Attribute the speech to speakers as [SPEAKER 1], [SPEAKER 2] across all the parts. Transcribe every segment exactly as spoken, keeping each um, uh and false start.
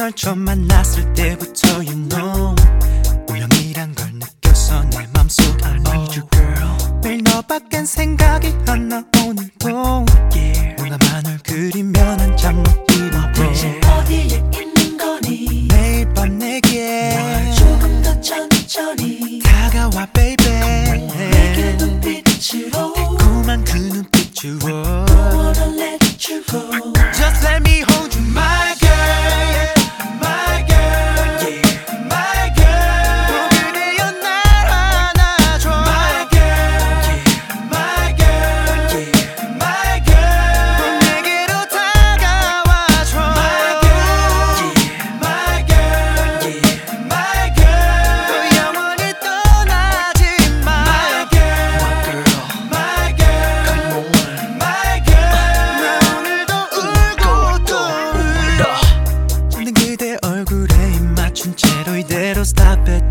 [SPEAKER 1] 널 처음 만났을 때부터 you know 운명이란 걸 느꼈어 내 맘속 I need you girl 매일 너밖엔 생각이 안 나 오늘도 yeah. 너나만 널 그리며 난 잠 못 이루고
[SPEAKER 2] 대체 어디에 있는 거니
[SPEAKER 1] 매일 밤 내게
[SPEAKER 2] 조금 더 천천히
[SPEAKER 1] 다가와 baby
[SPEAKER 2] 내게 눈빛으로
[SPEAKER 1] 달콤한 그 눈빛으로
[SPEAKER 2] Don't wanna let you go
[SPEAKER 1] Just let me hold you my girl my girl yeah. my girl 그대여 날 안아줘 my girl yeah. my girl yeah. my girl 내게로 다가와줘 my girl yeah. my girl yeah. my girl 또 영원히 떠나지 마 my girl my girl come on my girl 나 오늘도 울고 또 울어 젖는 그대 얼굴에 입 맞춘 채로 이대로 stop it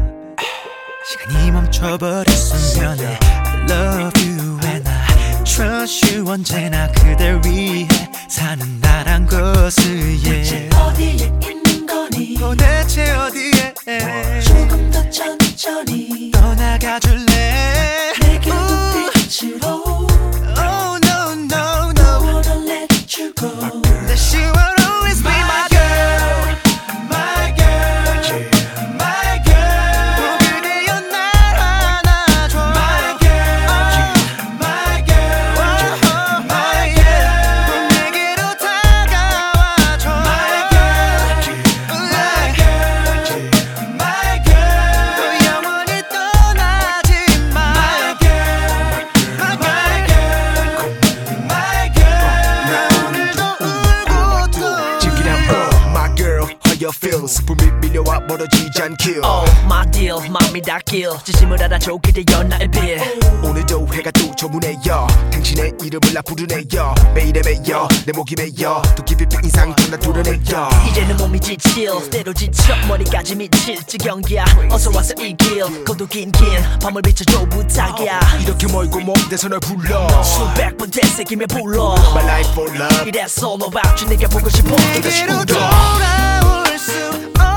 [SPEAKER 1] 시간이 멈춰버렸으면 해 I love you and I trust you 언제나 그댈 위해 사는 나란 것을
[SPEAKER 2] 대체
[SPEAKER 1] yeah.
[SPEAKER 2] 어디에 있는 거니
[SPEAKER 1] 도대체 어디에
[SPEAKER 2] 조금 더 천천히
[SPEAKER 1] 떠나가줄래
[SPEAKER 2] 내게
[SPEAKER 1] Ooh.
[SPEAKER 2] 눈빛으로
[SPEAKER 1] Oh no no
[SPEAKER 2] Don't
[SPEAKER 1] no
[SPEAKER 2] wanna let you go
[SPEAKER 1] That she will always be my girl my girl my girl 그대여 날 안아줘 my girl my girl my girl 내게로 다가와줘 my girl my girl my girl 또 영원히 떠나지 마 my girl my girl my girl 나 오늘도 울고 또
[SPEAKER 3] 지기란 어 My girl how you feel 슬픔이 밀려와 멀어지지 않길
[SPEAKER 4] Oh my deal 마음이 닿길 진심을 알아줘 그대여 나의 빌
[SPEAKER 3] 오늘도 해가 또 저무네요 당신의 이름을 나 부르네요 매일에 매여 내 목이 매여 또 깊이 핀 인상 나 드러내요
[SPEAKER 4] 이제는 몸이 지칠 때로 지쳐 머리까지 미칠 지경이야 어서 와서 이길 고독인 긴 밤을 비춰줘 부탁이야
[SPEAKER 3] 이렇게 멀고 먼 데서 널 불러
[SPEAKER 4] 수백 번 되새기며 불러
[SPEAKER 3] My life for love
[SPEAKER 4] That's all about you 내가 보고 싶어 또 다시
[SPEAKER 1] 그대로
[SPEAKER 4] 울어
[SPEAKER 1] 돌아올 수